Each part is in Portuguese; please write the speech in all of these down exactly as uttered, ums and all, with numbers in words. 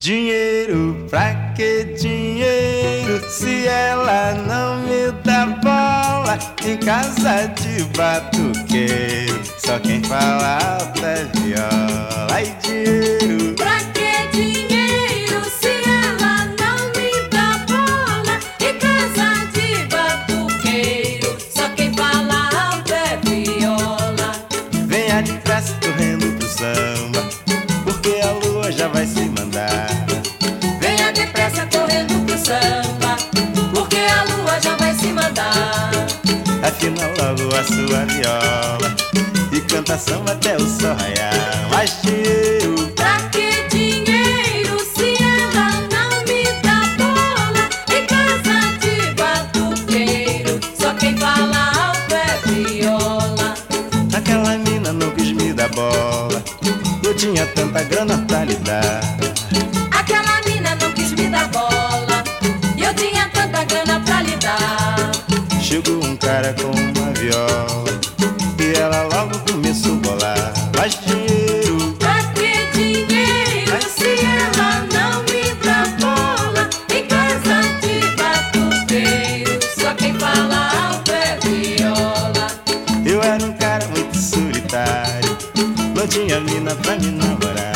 Dinheiro, pra que dinheiro se ela não me dá bola? Em casa de batuqueiro, só quem fala alto é viola. Ai, dinheiro, pra que dinheiro se ela não me dá bola? Em casa de batuqueiro, só quem fala alto é viola. venha depressa correndo pro samba, porque a lua já vai se mandar. Venha depressa correndo pro samba, porque a lua já vai se mandar. Afina logo a sua viola e canta samba até o sol raiar. Mas dinheiro, Pra que dinheiro se ela não me dá bola? Em casa de batuqueiro, só quem fala alto é viola. aquela mina não quis me dar bola, eu tinha tanta grana pra lhe dar. Aquela mina não quis me dar bola, e eu tinha tanta grana pra lhe dar. Chegou um cara com uma viola e ela logo começou a bolar. Mas dinheiro, Pra que dinheiro se ela não me dá bola? Em casa de batuqueiro, só quem fala alto é viola. eu era um cara muito solitário, não tinha mina pra me namorar.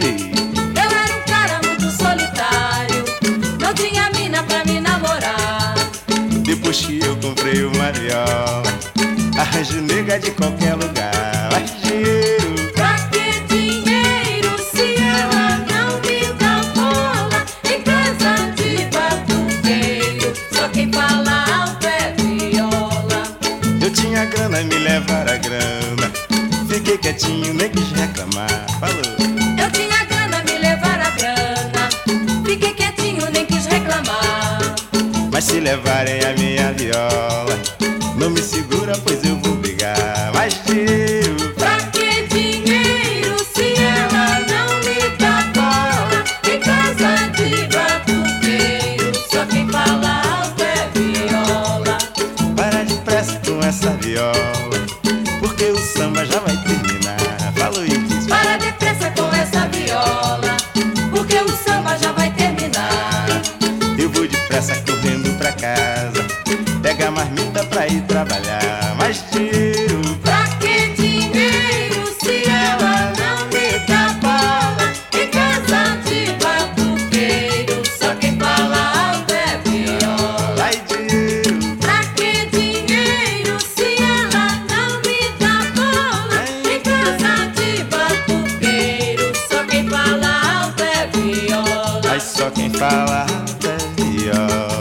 Eu era um cara muito solitário, não tinha mina pra me namorar. Depois que eu comprei uma viola, arranjo nega de qualquer lugar. Mas dinheiro, Pra que dinheiro se ela não me dá bola? Em casa de batuqueiro, só quem fala alto é viola. eu tinha grana, me levar a grana, fiquei quietinho, nem quis reclamar. Falou, Eu tinha grana, me levar a grana, fiquei quietinho, nem quis reclamar. mas se levarem a minha viola, não me segura, pois eu vou brigar. Mas dinheiro, Pra que dinheiro se ela não me dá bola? Em casa de batuqueiro, só quem fala alto é viola. para depressa com essa viola, porque o samba já vai terminar. Falou e disse, Para depressa com essa viola, porque o samba já vai terminar. eu vou depressa correndo pra casa, pega a marmita pra ir trabalhar. Mas dinheiro, Pra que dinheiro se ela não me dá bola? Em casa de batuqueiro, só quem fala alto é viola. ai dinheiro, Pra que dinheiro se ela não me dá bola? Em casa de batuqueiro, só quem fala alto é viola. mas só quem fala é viola.